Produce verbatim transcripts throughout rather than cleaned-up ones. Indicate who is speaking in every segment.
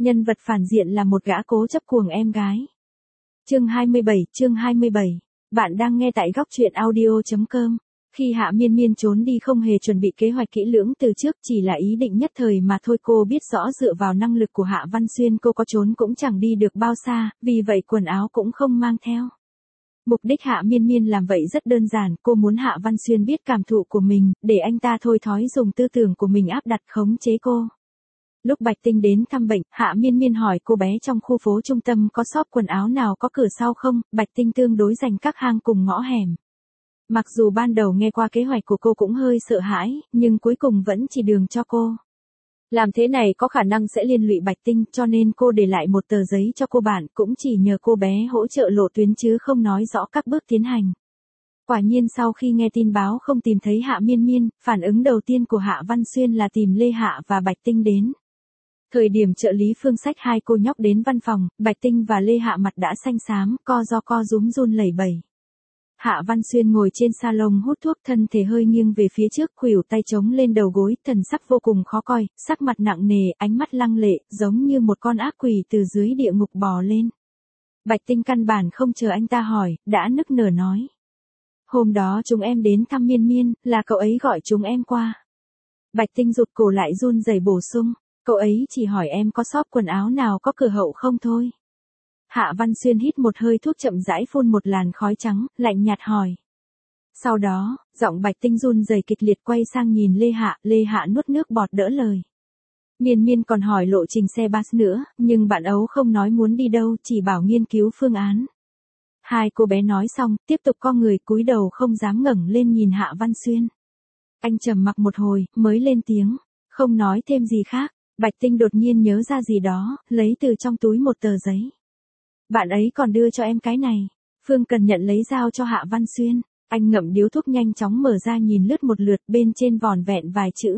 Speaker 1: Nhân vật phản diện là một gã cố chấp cuồng em gái. Chương hai mươi bảy, chương hai mươi bảy. Bạn đang nghe tại góc truyện audio chấm com. Khi Hạ Miên Miên trốn đi không hề chuẩn bị kế hoạch kỹ lưỡng từ trước, chỉ là ý định nhất thời mà thôi. Cô biết rõ dựa vào năng lực của Hạ Văn Xuyên cô có trốn cũng chẳng đi được bao xa, vì vậy quần áo cũng không mang theo. Mục đích Hạ Miên Miên làm vậy rất đơn giản, cô muốn Hạ Văn Xuyên biết cảm thụ của mình, để anh ta thôi thói dùng tư tưởng của mình áp đặt khống chế cô. Lúc Bạch Tinh đến thăm bệnh, Hạ Miên Miên hỏi cô bé trong khu phố trung tâm có shop quần áo nào có cửa sau không. Bạch Tinh tương đối dành các hang cùng ngõ hẻm. Mặc dù ban đầu nghe qua kế hoạch của cô cũng hơi sợ hãi, nhưng cuối cùng vẫn chỉ đường cho cô. Làm thế này có khả năng sẽ liên lụy Bạch Tinh, cho nên cô để lại một tờ giấy cho cô bạn, cũng chỉ nhờ cô bé hỗ trợ lộ tuyến chứ không nói rõ các bước tiến hành. Quả nhiên sau khi nghe tin báo không tìm thấy Hạ Miên Miên, phản ứng đầu tiên của Hạ Văn Xuyên là tìm Lê Hạ và Bạch Tinh đến. Thời điểm trợ lý Phương xách hai cô nhóc đến văn phòng, Bạch Tinh và Lê Hạ mặt đã xanh xám, co ro co rúm run lẩy bẩy. Hạ Văn Xuyên ngồi trên salon hút thuốc, thân thể hơi nghiêng về phía trước, khuỷu tay chống lên đầu gối, thần sắc vô cùng khó coi, sắc mặt nặng nề, ánh mắt lăng lệ, giống như một con ác quỷ từ dưới địa ngục bò lên. Bạch Tinh căn bản không chờ anh ta hỏi, đã nức nở nói. Hôm đó chúng em đến thăm Miên Miên, là cậu ấy gọi chúng em qua. Bạch Tinh rụt cổ lại run rẩy bổ sung, cậu ấy chỉ hỏi em có shop quần áo nào có cửa hậu không thôi. Hạ Văn Xuyên hít một hơi thuốc chậm rãi phun một làn khói trắng, lạnh nhạt hỏi. Sau đó, giọng Bạch Tinh run rẩy kịch liệt quay sang nhìn Lê Hạ, Lê Hạ nuốt nước bọt đỡ lời. Miên Miên còn hỏi lộ trình xe bus nữa, nhưng bạn ấu không nói muốn đi đâu, chỉ bảo nghiên cứu phương án. Hai cô bé nói xong, tiếp tục co người cúi đầu không dám ngẩng lên nhìn Hạ Văn Xuyên. Anh trầm mặc một hồi, mới lên tiếng, không nói thêm gì khác. Bạch Tinh đột nhiên nhớ ra gì đó, lấy từ trong túi một tờ giấy. Bạn ấy còn đưa cho em cái này. Phương Cần nhận lấy giao cho Hạ Văn Xuyên. Anh ngậm điếu thuốc nhanh chóng mở ra nhìn lướt một lượt, bên trên vỏn vẹn vài chữ.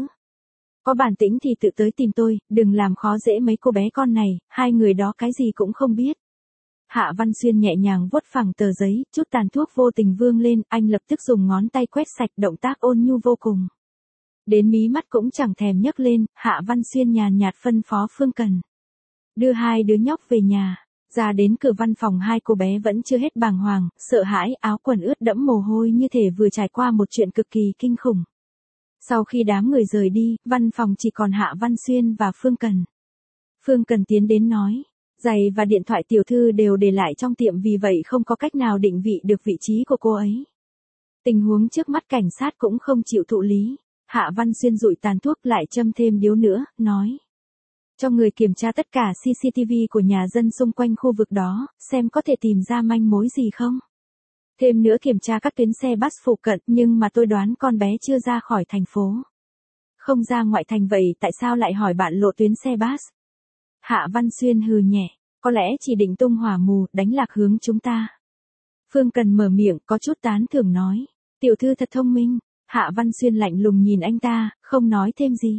Speaker 1: Có bản tĩnh thì tự tới tìm tôi, đừng làm khó dễ mấy cô bé con này, hai người đó cái gì cũng không biết. Hạ Văn Xuyên nhẹ nhàng vuốt phẳng tờ giấy, chút tàn thuốc vô tình vương lên, anh lập tức dùng ngón tay quét sạch, động tác ôn nhu vô cùng. Đến mí mắt cũng chẳng thèm nhấc lên, Hạ Văn Xuyên nhàn nhạt phân phó Phương Cần. Đưa hai đứa nhóc về nhà. Ra đến cửa văn phòng hai cô bé vẫn chưa hết bàng hoàng, sợ hãi, áo quần ướt đẫm mồ hôi như thể vừa trải qua một chuyện cực kỳ kinh khủng. Sau khi đám người rời đi, văn phòng chỉ còn Hạ Văn Xuyên và Phương Cần. Phương Cần tiến đến nói, giày và điện thoại tiểu thư đều để lại trong tiệm, vì vậy không có cách nào định vị được vị trí của cô ấy. Tình huống trước mắt cảnh sát cũng không chịu thụ lý. Hạ Văn Xuyên dụi tàn thuốc lại châm thêm điếu nữa, nói. Cho người kiểm tra tất cả xê xê tê vê của nhà dân xung quanh khu vực đó, xem có thể tìm ra manh mối gì không. Thêm nữa kiểm tra các tuyến xe bus phụ cận, nhưng mà tôi đoán con bé chưa ra khỏi thành phố. Không ra ngoại thành vậy tại sao lại hỏi bạn lộ tuyến xe bus? Hạ Văn Xuyên hừ nhẹ, có lẽ chỉ định tung hỏa mù, đánh lạc hướng chúng ta. Phương Cần mở miệng, có chút tán thưởng nói. Tiểu thư thật thông minh. Hạ Văn Xuyên lạnh lùng nhìn anh ta, không nói thêm gì.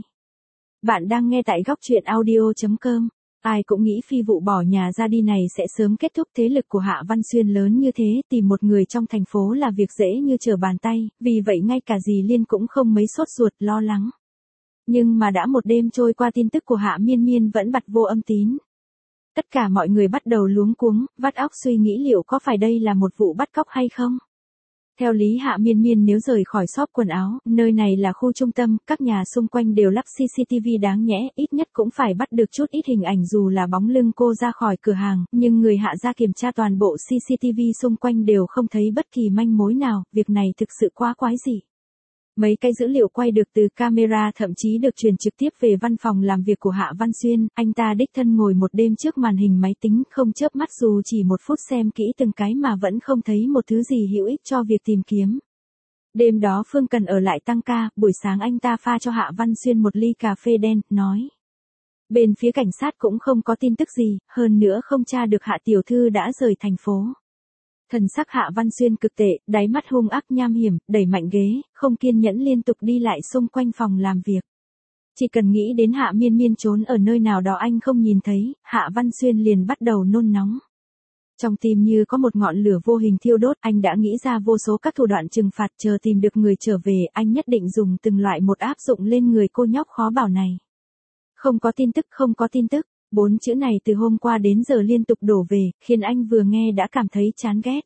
Speaker 1: Bạn đang nghe tại góc truyện audio chấm com. Ai cũng nghĩ phi vụ bỏ nhà ra đi này sẽ sớm kết thúc, thế lực của Hạ Văn Xuyên lớn như thế, tìm một người trong thành phố là việc dễ như trở bàn tay, vì vậy ngay cả dì Liên cũng không mấy sốt ruột lo lắng. Nhưng mà đã một đêm trôi qua, tin tức của Hạ Miên Miên vẫn bặt vô âm tín. Tất cả mọi người bắt đầu luống cuống, vắt óc suy nghĩ liệu có phải đây là một vụ bắt cóc hay không. Theo lý Hạ Miên Miên nếu rời khỏi shop quần áo, nơi này là khu trung tâm, các nhà xung quanh đều lắp xê xê tê vê đáng nhẽ, ít nhất cũng phải bắt được chút ít hình ảnh dù là bóng lưng cô ra khỏi cửa hàng, nhưng người Hạ ra kiểm tra toàn bộ xê xê tê vê xung quanh đều không thấy bất kỳ manh mối nào, việc này thực sự quá quái dị. Mấy cái dữ liệu quay được từ camera thậm chí được truyền trực tiếp về văn phòng làm việc của Hạ Văn Xuyên, anh ta đích thân ngồi một đêm trước màn hình máy tính, không chớp mắt dù chỉ một phút, xem kỹ từng cái mà vẫn không thấy một thứ gì hữu ích cho việc tìm kiếm. Đêm đó Phương Cần ở lại tăng ca, buổi sáng anh ta pha cho Hạ Văn Xuyên một ly cà phê đen, nói. Bên phía cảnh sát cũng không có tin tức gì, hơn nữa không tra được Hạ tiểu thư đã rời thành phố. Thần sắc Hạ Văn Xuyên cực tệ, đáy mắt hung ác nham hiểm, đẩy mạnh ghế, không kiên nhẫn liên tục đi lại xung quanh phòng làm việc. Chỉ cần nghĩ đến Hạ Miên Miên trốn ở nơi nào đó anh không nhìn thấy, Hạ Văn Xuyên liền bắt đầu nôn nóng. Trong tim như có một ngọn lửa vô hình thiêu đốt, anh đã nghĩ ra vô số các thủ đoạn trừng phạt, chờ tìm được người trở về, anh nhất định dùng từng loại một áp dụng lên người cô nhóc khó bảo này. Không có tin tức, không có tin tức. Bốn chữ này từ hôm qua đến giờ liên tục đổ về, khiến anh vừa nghe đã cảm thấy chán ghét.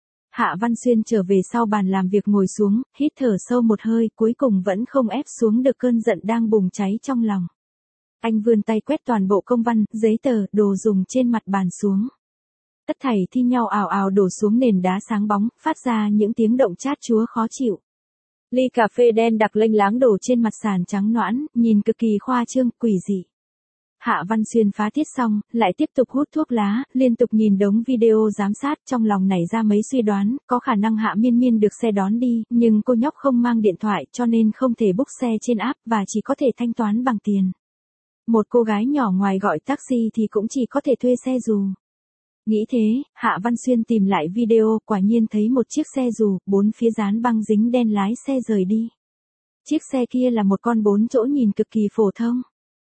Speaker 1: Hạ Văn Xuyên trở về sau bàn làm việc ngồi xuống, hít thở sâu một hơi, cuối cùng vẫn không ép xuống được cơn giận đang bùng cháy trong lòng. Anh vươn tay quét toàn bộ công văn, giấy tờ, đồ dùng trên mặt bàn xuống. Tất thảy thi nhau ào ào đổ xuống nền đá sáng bóng, phát ra những tiếng động chát chúa khó chịu. Ly cà phê đen đặc lênh láng đổ trên mặt sàn trắng nõn, nhìn cực kỳ khoa trương, quỷ dị. Hạ Văn Xuyên phá tiết xong, lại tiếp tục hút thuốc lá, liên tục nhìn đống video giám sát, trong lòng nảy ra mấy suy đoán, có khả năng Hạ Miên Miên được xe đón đi, nhưng cô nhóc không mang điện thoại cho nên không thể book xe trên app và chỉ có thể thanh toán bằng tiền. Một cô gái nhỏ ngoài gọi taxi thì cũng chỉ có thể thuê xe dù. Nghĩ thế, Hạ Văn Xuyên tìm lại video, quả nhiên thấy một chiếc xe dù, bốn phía dán băng dính đen lái xe rời đi. Chiếc xe kia là một con bốn chỗ nhìn cực kỳ phổ thông.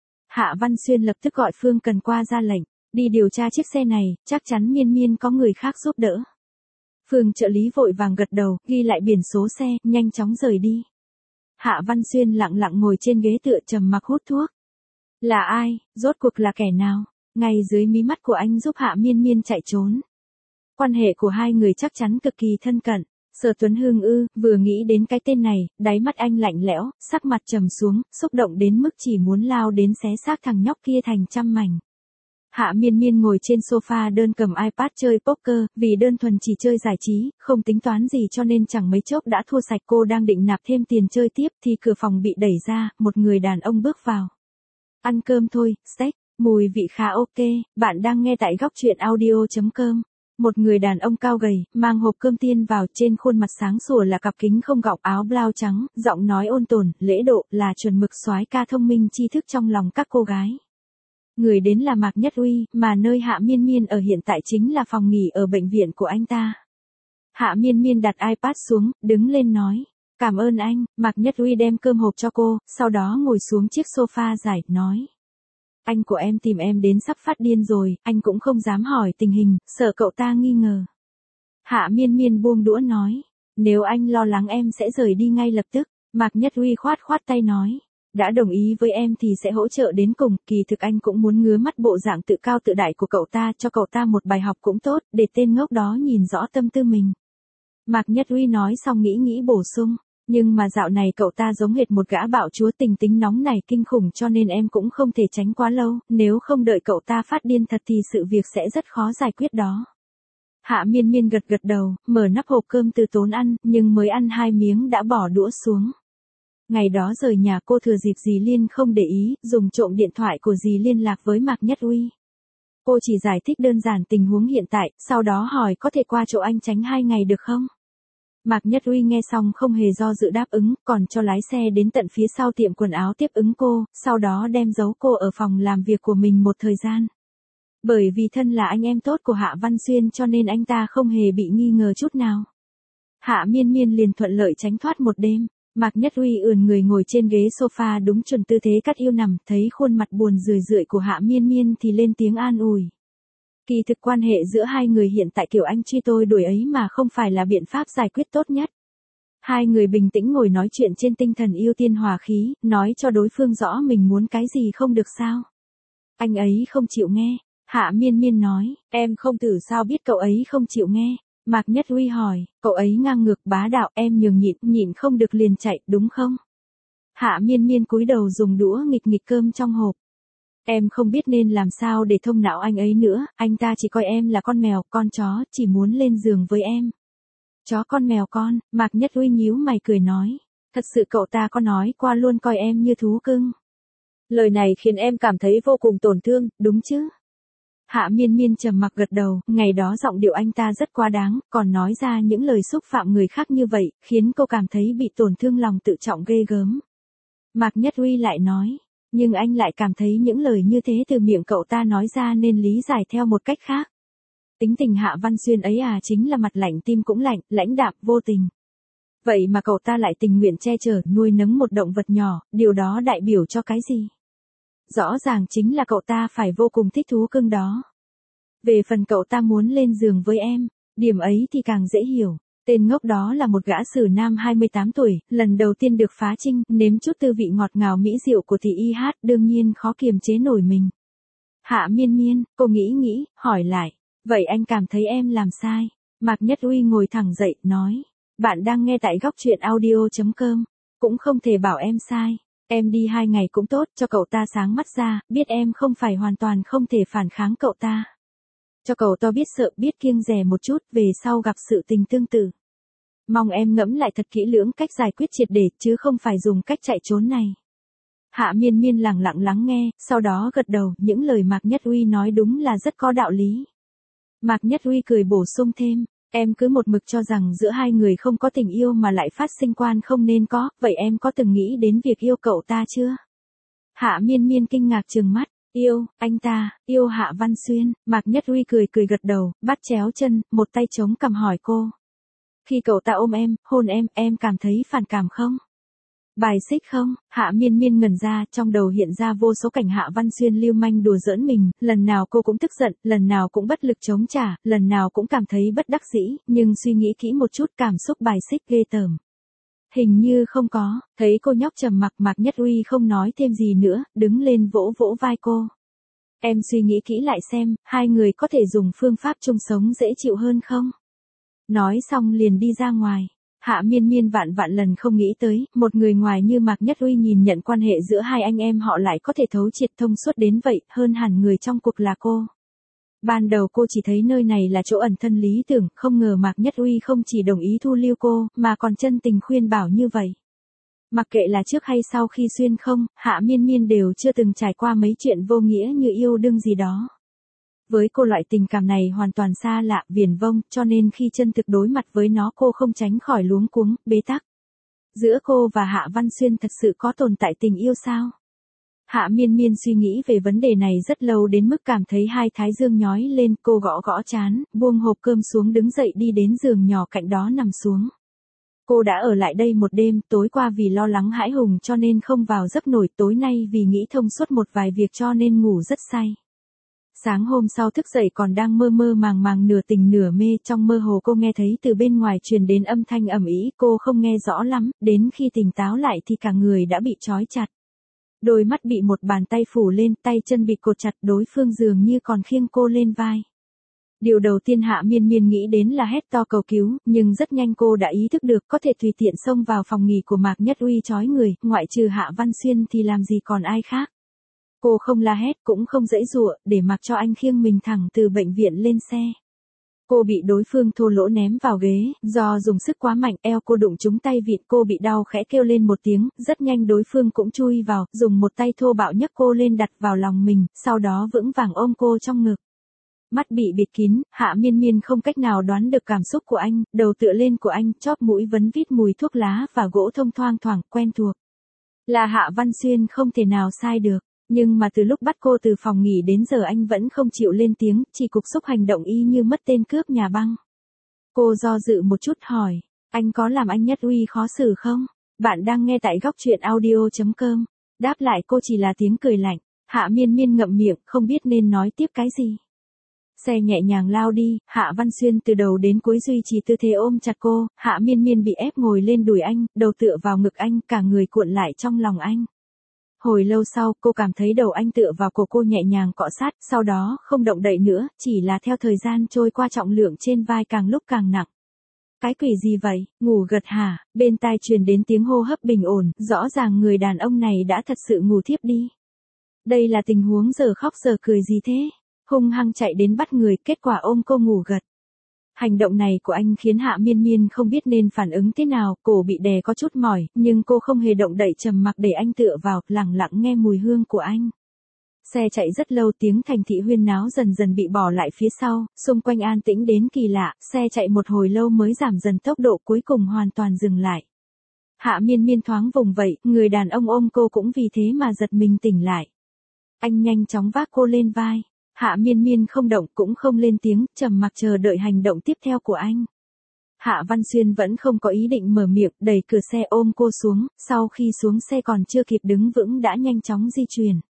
Speaker 1: Hạ Văn Xuyên lập tức gọi Phương Cần qua ra lệnh, đi điều tra chiếc xe này, chắc chắn Miên Miên có người khác giúp đỡ. Phương trợ lý vội vàng gật đầu, ghi lại biển số xe, nhanh chóng rời đi. Hạ Văn Xuyên lặng lặng ngồi trên ghế tựa trầm mặc hút thuốc. Là ai, rốt cuộc là kẻ nào? Ngay dưới mí mắt của anh giúp Hạ Miên Miên chạy trốn. Quan hệ của hai người chắc chắn cực kỳ thân cận. Sở Tuấn Hưng ư, vừa nghĩ đến cái tên này, đáy mắt anh lạnh lẽo, sắc mặt trầm xuống, xúc động đến mức chỉ muốn lao đến xé xác thằng nhóc kia thành trăm mảnh. Hạ Miên Miên ngồi trên sofa đơn cầm iPad chơi poker, vì đơn thuần chỉ chơi giải trí, không tính toán gì cho nên chẳng mấy chốc đã thua sạch. Cô đang định nạp thêm tiền chơi tiếp thì cửa phòng bị đẩy ra, một người đàn ông bước vào. Ăn cơm thôi, steak, mùi vị khá ok, bạn đang nghe tại góc truyện audio chấm com. Một người đàn ông cao gầy, mang hộp cơm tiên vào, trên khuôn mặt sáng sủa là cặp kính không gọng, áo blau trắng, giọng nói ôn tồn, lễ độ, là chuẩn mực soái ca thông minh tri thức trong lòng các cô gái. Người đến là Mạc Nhất Uy, mà nơi Hạ Miên Miên ở hiện tại chính là phòng nghỉ ở bệnh viện của anh ta. Hạ Miên Miên đặt iPad xuống, đứng lên nói, cảm ơn anh. Mạc Nhất Uy đem cơm hộp cho cô, sau đó ngồi xuống chiếc sofa dài, nói. Anh của em tìm em đến sắp phát điên rồi, anh cũng không dám hỏi tình hình, sợ cậu ta nghi ngờ. Hạ Miên Miên buông đũa nói, nếu anh lo lắng em sẽ rời đi ngay lập tức. Mạc Nhất Uy khoát khoát tay nói, đã đồng ý với em thì sẽ hỗ trợ đến cùng, kỳ thực anh cũng muốn ngứa mắt bộ dạng tự cao tự đại của cậu ta, cho cậu ta một bài học cũng tốt, để tên ngốc đó nhìn rõ tâm tư mình. Mạc Nhất Uy nói xong nghĩ nghĩ bổ sung. Nhưng mà dạo này cậu ta giống hệt một gã bạo chúa, tình tính nóng này kinh khủng, cho nên em cũng không thể tránh quá lâu, nếu không đợi cậu ta phát điên thật thì sự việc sẽ rất khó giải quyết đó. Hạ Miên Miên gật gật đầu, mở nắp hộp cơm từ tốn ăn, nhưng mới ăn hai miếng đã bỏ đũa xuống. Ngày đó rời nhà cô thừa dịp dì Liên không để ý, dùng trộm điện thoại của dì liên lạc với Mạc Nhất Uy. Cô chỉ giải thích đơn giản tình huống hiện tại, sau đó hỏi có thể qua chỗ anh tránh hai ngày được không? Mạc Nhất Uy nghe xong không hề do dự đáp ứng, còn cho lái xe đến tận phía sau tiệm quần áo tiếp ứng cô, sau đó đem giấu cô ở phòng làm việc của mình một thời gian. Bởi vì thân là anh em tốt của Hạ Văn Xuyên cho nên anh ta không hề bị nghi ngờ chút nào. Hạ Miên Miên liền thuận lợi tránh thoát một đêm. Mạc Nhất Uy ườn người ngồi trên ghế sofa đúng chuẩn tư thế cắt yêu nằm, thấy khuôn mặt buồn rười rượi của Hạ Miên Miên thì lên tiếng an ủi. Kỳ thực quan hệ giữa hai người hiện tại kiểu anh truy tôi đuổi ấy mà không phải là biện pháp giải quyết tốt nhất. Hai người bình tĩnh ngồi nói chuyện trên tinh thần ưu tiên hòa khí, nói cho đối phương rõ mình muốn cái gì không được sao. Anh ấy không chịu nghe. Hạ Miên Miên nói, em không thử sao biết cậu ấy không chịu nghe. Mạc Nhất Uy hỏi, cậu ấy ngang ngược bá đạo, em nhường nhịn, nhịn không được liền chạy, đúng không? Hạ Miên Miên cúi đầu dùng đũa nghịch nghịch cơm trong hộp. Em không biết nên làm sao để thông não anh ấy nữa, anh ta chỉ coi em là con mèo, con chó, chỉ muốn lên giường với em. Chó con mèo con, Mạc Nhất Uy nhíu mày cười nói, thật sự cậu ta có nói qua luôn coi em như thú cưng. Lời này khiến em cảm thấy vô cùng tổn thương, đúng chứ? Hạ Miên Miên trầm mặc gật đầu, ngày đó giọng điệu anh ta rất quá đáng, còn nói ra những lời xúc phạm người khác như vậy, khiến cô cảm thấy bị tổn thương lòng tự trọng ghê gớm. Mạc Nhất Uy lại nói, nhưng anh lại cảm thấy những lời như thế từ miệng cậu ta nói ra nên lý giải theo một cách khác. Tính tình Hạ Văn Xuyên ấy à, chính là mặt lạnh tim cũng lạnh, lãnh đạm, vô tình. Vậy mà cậu ta lại tình nguyện che chở, nuôi nấng một động vật nhỏ, điều đó đại biểu cho cái gì? Rõ ràng chính là cậu ta phải vô cùng thích thú cưng đó. Về phần cậu ta muốn lên giường với em, điểm ấy thì càng dễ hiểu. Tên ngốc đó là một gã sử nam hai mươi tám tuổi, lần đầu tiên được phá trinh, nếm chút tư vị ngọt ngào mỹ diệu của thị y hát, đương nhiên khó kiềm chế nổi mình. Hạ Miên Miên, cô nghĩ nghĩ, hỏi lại. Vậy anh cảm thấy em làm sai? Mạc Nhất Uy ngồi thẳng dậy, nói. Bạn đang nghe tại góc chuyện audio.com. Cũng không thể bảo em sai. Em đi hai ngày cũng tốt, cho cậu ta sáng mắt ra, biết em không phải hoàn toàn không thể phản kháng cậu ta. Cho cậu ta biết sợ, biết kiêng dè một chút, về sau gặp sự tình tương tự. Mong em ngẫm lại thật kỹ lưỡng cách giải quyết triệt để, chứ không phải dùng cách chạy trốn này. Hạ Miên Miên lặng lặng lắng nghe, sau đó gật đầu, những lời Mạc Nhất Uy nói đúng là rất có đạo lý. Mạc Nhất Uy cười bổ sung thêm, em cứ một mực cho rằng giữa hai người không có tình yêu mà lại phát sinh quan không nên có, vậy em có từng nghĩ đến việc yêu cậu ta chưa? Hạ Miên Miên kinh ngạc trừng mắt, yêu, anh ta, yêu Hạ Văn Xuyên. Mạc Nhất Uy cười cười gật đầu, bắt chéo chân, một tay chống cằm hỏi cô. Khi cậu ta ôm em, hôn em, em cảm thấy phản cảm không? Bài xích không? Hạ Miên Miên ngẩn ra, trong đầu hiện ra vô số cảnh Hạ Văn Xuyên lưu manh đùa giỡn mình, lần nào cô cũng tức giận, lần nào cũng bất lực chống trả, lần nào cũng cảm thấy bất đắc dĩ, nhưng suy nghĩ kỹ một chút cảm xúc bài xích ghê tởm. Hình như không có, thấy cô nhóc trầm mặc. Mạc Nhất Uy không nói thêm gì nữa, đứng lên vỗ vỗ vai cô. Em suy nghĩ kỹ lại xem, hai người có thể dùng phương pháp chung sống dễ chịu hơn không? Nói xong liền đi ra ngoài. Hạ Miên Miên vạn vạn lần không nghĩ tới, một người ngoài như Mạc Nhất Uy nhìn nhận quan hệ giữa hai anh em họ lại có thể thấu triệt thông suốt đến vậy, hơn hẳn người trong cuộc là cô. Ban đầu cô chỉ thấy nơi này là chỗ ẩn thân lý tưởng, không ngờ Mạc Nhất Uy không chỉ đồng ý thu lưu cô, mà còn chân tình khuyên bảo như vậy. Mặc kệ là trước hay sau khi xuyên không, Hạ Miên Miên đều chưa từng trải qua mấy chuyện vô nghĩa như yêu đương gì đó. Với cô loại tình cảm này hoàn toàn xa lạ, viển vông, cho nên khi chân thực đối mặt với nó cô không tránh khỏi luống cuống, bế tắc. Giữa cô và Hạ Văn Xuyên thật sự có tồn tại tình yêu sao? Hạ Miên Miên suy nghĩ về vấn đề này rất lâu đến mức cảm thấy hai thái dương nhói lên, cô gõ gõ trán, buông hộp cơm xuống đứng dậy đi đến giường nhỏ cạnh đó nằm xuống. Cô đã ở lại đây một đêm, tối qua vì lo lắng hãi hùng cho nên không vào giấc nổi, tối nay vì nghĩ thông suốt một vài việc cho nên ngủ rất say. Sáng hôm sau thức dậy còn đang mơ mơ màng màng nửa tỉnh nửa mê, trong mơ hồ cô nghe thấy từ bên ngoài truyền đến âm thanh ầm ĩ, cô không nghe rõ lắm, đến khi tỉnh táo lại thì cả người đã bị trói chặt. Đôi mắt bị một bàn tay phủ lên, tay chân bị cột chặt, đối phương dường như còn khiêng cô lên vai. Điều đầu tiên Hạ Miên Miên nghĩ đến là hét to cầu cứu, nhưng rất nhanh cô đã ý thức được có thể tùy tiện xông vào phòng nghỉ của Mạc Nhất Uy trói người, ngoại trừ Hạ Văn Xuyên thì làm gì còn ai khác. Cô không la hét cũng không giãy giụa, để mặc cho anh khiêng mình thẳng từ bệnh viện lên xe. Cô bị đối phương thô lỗ ném vào ghế, do dùng sức quá mạnh eo cô đụng trúng tay vịn, cô bị đau khẽ kêu lên một tiếng, rất nhanh đối phương cũng chui vào, dùng một tay thô bạo nhấc cô lên đặt vào lòng mình, sau đó vững vàng ôm cô trong ngực. Mắt bị bịt kín, Hạ Miên Miên không cách nào đoán được cảm xúc của anh, đầu tựa lên của anh, chóp mũi vấn vít mùi thuốc lá và gỗ thông thoang thoảng, quen thuộc. Là Hạ Văn Xuyên không thể nào sai được. Nhưng mà từ lúc bắt cô từ phòng nghỉ đến giờ anh vẫn không chịu lên tiếng, chỉ cục xúc hành động y như mất tên cướp nhà băng. Cô do dự một chút hỏi, anh có làm anh Nhất Uy khó xử không? Bạn đang nghe tại góc chuyện audio.com. Đáp lại cô chỉ là tiếng cười lạnh. Hạ Miên Miên ngậm miệng, không biết nên nói tiếp cái gì. Xe nhẹ nhàng lao đi, Hạ Văn Xuyên từ đầu đến cuối duy trì tư thế ôm chặt cô, Hạ Miên Miên bị ép ngồi lên đùi anh, đầu tựa vào ngực anh, cả người cuộn lại trong lòng anh. Hồi lâu sau, cô cảm thấy đầu anh tựa vào cổ cô nhẹ nhàng cọ sát, sau đó không động đậy nữa, chỉ là theo thời gian trôi qua trọng lượng trên vai càng lúc càng nặng. Cái quỷ gì vậy, ngủ gật hả? Bên tai truyền đến tiếng hô hấp bình ổn, rõ ràng người đàn ông này đã thật sự ngủ thiếp đi. Đây là tình huống giờ khóc giờ cười gì thế? Hung hăng chạy đến bắt người, kết quả ôm cô ngủ gật. Hành động này của anh khiến Hạ Miên Miên không biết nên phản ứng thế nào, cổ bị đè có chút mỏi, nhưng cô không hề động đậy, trầm mặc để anh tựa vào, lặng lặng nghe mùi hương của anh. Xe chạy rất lâu, tiếng thành thị huyên náo dần dần bị bỏ lại phía sau, xung quanh an tĩnh đến kỳ lạ, xe chạy một hồi lâu mới giảm dần tốc độ, cuối cùng hoàn toàn dừng lại. Hạ Miên Miên thoáng vùng vẫy, người đàn ông ôm cô cũng vì thế mà giật mình tỉnh lại. Anh nhanh chóng vác cô lên vai. Hạ Miên Miên không động cũng không lên tiếng, trầm mặc chờ đợi hành động tiếp theo của anh. Hạ Văn Xuyên vẫn không có ý định mở miệng, đẩy cửa xe ôm cô xuống, sau khi xuống xe còn chưa kịp đứng vững đã nhanh chóng di chuyển.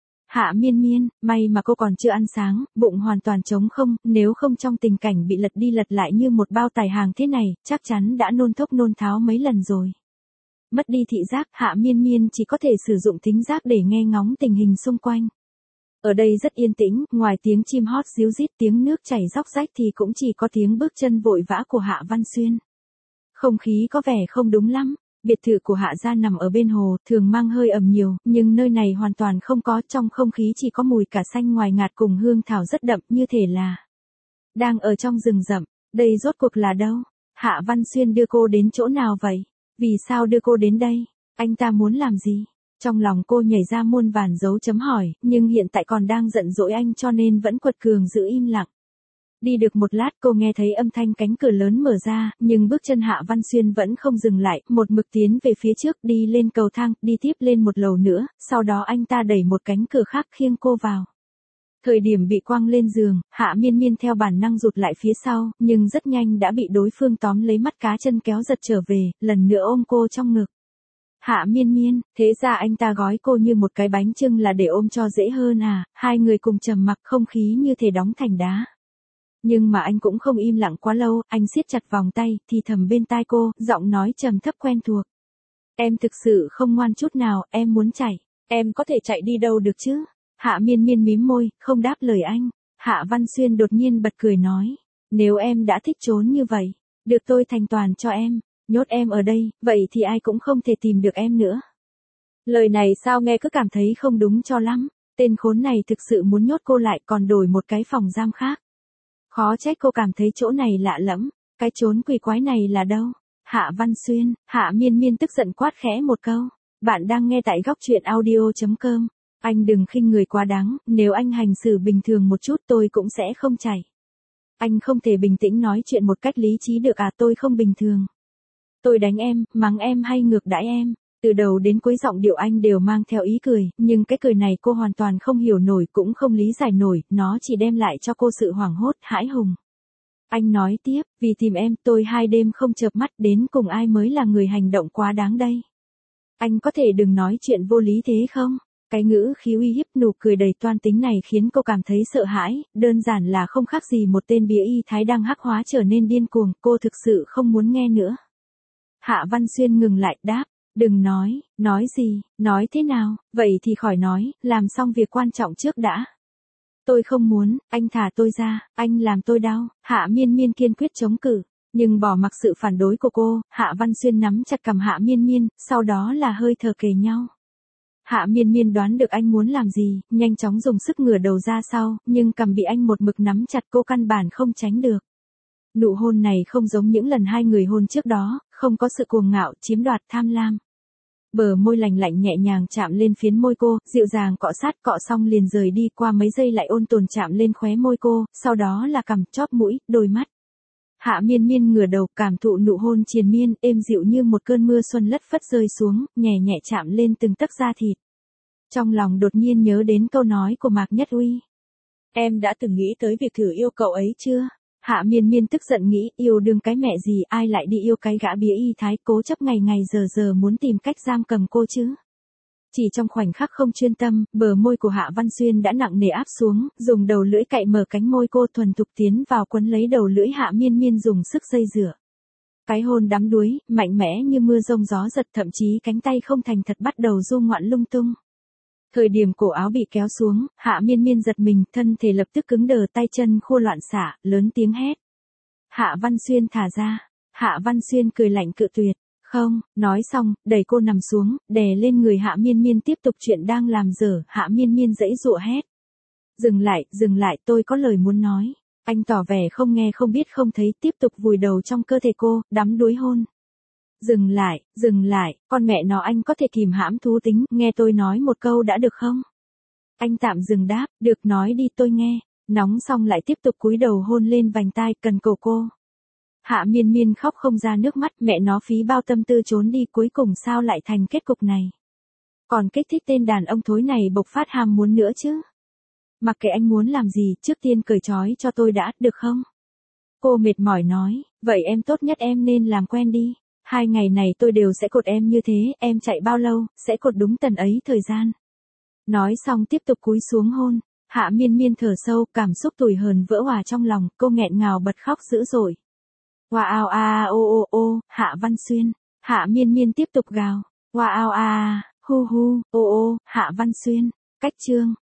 Speaker 1: Hạ Miên Miên, may mà cô còn chưa ăn sáng, bụng hoàn toàn trống không, nếu không trong tình cảnh bị lật đi lật lại như một bao tải hàng thế này, chắc chắn đã nôn thốc nôn tháo mấy lần rồi. Mất đi thị giác, Hạ Miên Miên chỉ có thể sử dụng thính giác để nghe ngóng tình hình xung quanh. Ở đây rất yên tĩnh, ngoài tiếng chim hót ríu rít, tiếng nước chảy róc rách thì cũng chỉ có tiếng bước chân vội vã của Hạ Văn Xuyên. Không khí có vẻ không đúng lắm. Biệt thự của Hạ gia nằm ở bên hồ, thường mang hơi ẩm nhiều, nhưng nơi này hoàn toàn không có, trong không khí chỉ có mùi cà xanh ngoài ngạt cùng hương thảo rất đậm, như thể là đang ở trong rừng rậm. Đây rốt cuộc là đâu? Hạ Văn Xuyên đưa cô đến chỗ nào vậy? Vì sao đưa cô đến đây? Anh ta muốn làm gì? Trong lòng cô nhảy ra muôn vàn dấu chấm hỏi, nhưng hiện tại còn đang giận dỗi anh cho nên vẫn quật cường giữ im lặng. Đi được một lát cô nghe thấy âm thanh cánh cửa lớn mở ra, nhưng bước chân Hạ Văn Xuyên vẫn không dừng lại, một mực tiến về phía trước, đi lên cầu thang, đi tiếp lên một lầu nữa, sau đó anh ta đẩy một cánh cửa khác khiêng cô vào. Thời điểm bị quăng lên giường, Hạ Miên Miên theo bản năng rụt lại phía sau, nhưng rất nhanh đã bị đối phương tóm lấy mắt cá chân kéo giật trở về, lần nữa ôm cô trong ngực. Hạ Miên Miên, thế ra anh ta gói cô như một cái bánh chưng là để ôm cho dễ hơn à? Hai người cùng trầm mặc, không khí như thể đóng thành đá. Nhưng mà anh cũng không im lặng quá lâu, anh siết chặt vòng tay, thì thầm bên tai cô, giọng nói trầm thấp quen thuộc. Em thực sự không ngoan chút nào, em muốn chạy. Em có thể chạy đi đâu được chứ? Hạ Miên Miên mím môi, không đáp lời anh. Hạ Văn Xuyên đột nhiên bật cười nói. Nếu em đã thích trốn như vậy, được tôi thành toàn cho em. Nhốt em ở đây, vậy thì ai cũng không thể tìm được em nữa. Lời này sao nghe cứ cảm thấy không đúng cho lắm. Tên khốn này thực sự muốn nhốt cô lại còn đổi một cái phòng giam khác. Khó trách cô cảm thấy chỗ này lạ lẫm. Cái chốn quỷ quái này là đâu? Hạ Văn Xuyên, Hạ Miên Miên tức giận quát khẽ một câu. Bạn đang nghe tại góc truyện audio chấm com. Anh đừng khinh người quá đáng, nếu anh hành xử bình thường một chút tôi cũng sẽ không chạy. Anh không thể bình tĩnh nói chuyện một cách lý trí được à, tôi không bình thường. Tôi đánh em, mắng em hay ngược đãi em. Từ đầu đến cuối giọng điệu anh đều mang theo ý cười, nhưng cái cười này cô hoàn toàn không hiểu nổi cũng không lý giải nổi, nó chỉ đem lại cho cô sự hoảng hốt, hãi hùng. Anh nói tiếp, vì tìm em tôi hai đêm không chợp mắt, đến cùng ai mới là người hành động quá đáng đây. Anh có thể đừng nói chuyện vô lý thế không? Cái ngữ khí uy hiếp, nụ cười đầy toan tính này khiến cô cảm thấy sợ hãi, đơn giản là không khác gì một tên bía y thái đang hắc hóa trở nên điên cuồng, cô thực sự không muốn nghe nữa. Hạ Văn Xuyên ngừng lại, đáp, đừng nói, nói gì, nói thế nào, vậy thì khỏi nói, làm xong việc quan trọng trước đã. Tôi không muốn, anh thả tôi ra, anh làm tôi đau. Hạ Miên Miên kiên quyết chống cự, nhưng bỏ mặc sự phản đối của cô, Hạ Văn Xuyên nắm chặt cằm Hạ Miên Miên, sau đó là hơi thở kề nhau. Hạ Miên Miên đoán được anh muốn làm gì, nhanh chóng dùng sức ngửa đầu ra sau, nhưng cằm bị anh một mực nắm chặt, cô căn bản không tránh được. Nụ hôn này không giống những lần hai người hôn trước đó, không có sự cuồng ngạo, chiếm đoạt, tham lam. Bờ môi lành lạnh nhẹ nhàng chạm lên phiến môi cô, dịu dàng cọ sát, cọ xong liền rời đi, qua mấy giây lại ôn tồn chạm lên khóe môi cô, sau đó là cằm, chóp mũi, đôi mắt. Hạ Miên Miên ngửa đầu, cảm thụ nụ hôn triền miên, êm dịu như một cơn mưa xuân lất phất rơi xuống, nhẹ nhẹ chạm lên từng tấc da thịt. Trong lòng đột nhiên nhớ đến câu nói của Mạc Nhất Uy. Em đã từng nghĩ tới việc thử yêu cậu ấy chưa? Hạ Miên Miên tức giận nghĩ, yêu đương cái mẹ gì, ai lại đi yêu cái gã bía y thái cố chấp ngày ngày giờ giờ muốn tìm cách giam cầm cô chứ? Chỉ trong khoảnh khắc không chuyên tâm, bờ môi của Hạ Văn Xuyên đã nặng nề áp xuống, dùng đầu lưỡi cạy mở cánh môi cô, thuần thục tiến vào quấn lấy đầu lưỡi Hạ Miên Miên, dùng sức dây dựa. Cái hôn đắm đuối, mạnh mẽ như mưa rông gió giật, thậm chí cánh tay không thành thật bắt đầu du ngoạn lung tung. Thời điểm cổ áo bị kéo xuống, Hạ Miên Miên giật mình, thân thể lập tức cứng đờ, tay chân khô loạn xả, lớn tiếng hét. Hạ Văn Xuyên thả ra. Hạ Văn Xuyên cười lạnh cự tuyệt. Không, nói xong, đẩy cô nằm xuống, đè lên người Hạ Miên Miên, tiếp tục chuyện đang làm dở. Hạ Miên Miên giãy giụa hét. Dừng lại, dừng lại, tôi có lời muốn nói. Anh tỏ vẻ không nghe không biết không thấy, tiếp tục vùi đầu trong cơ thể cô, đắm đuối hôn. Dừng lại, dừng lại, con mẹ nó, anh có thể kìm hãm thú tính, nghe tôi nói một câu đã được không? Anh tạm dừng đáp, được, nói đi tôi nghe. Nóng xong lại tiếp tục cúi đầu hôn lên vành tai, cần cổ cô. Hạ Miên Miên khóc không ra nước mắt, mẹ nó phí bao tâm tư trốn đi, cuối cùng sao lại thành kết cục này? Còn kích thích tên đàn ông thối này bộc phát ham muốn nữa chứ? Mặc kệ anh muốn làm gì, trước tiên cởi trói cho tôi đã, được không? Cô mệt mỏi nói, vậy em tốt nhất em nên làm quen đi. Hai ngày này tôi đều sẽ cột em như thế, em chạy bao lâu, sẽ cột đúng tần ấy thời gian. Nói xong tiếp tục cúi xuống hôn. Hạ Miên Miên thở sâu, cảm xúc tủi hờn vỡ hòa trong lòng, cô nghẹn ngào bật khóc dữ dội. Wow a ô ô ô, Hạ Văn Xuyên. Hạ Miên Miên tiếp tục gào. Wow a, hu hu, ô ô, Hạ Văn Xuyên. Cách chương.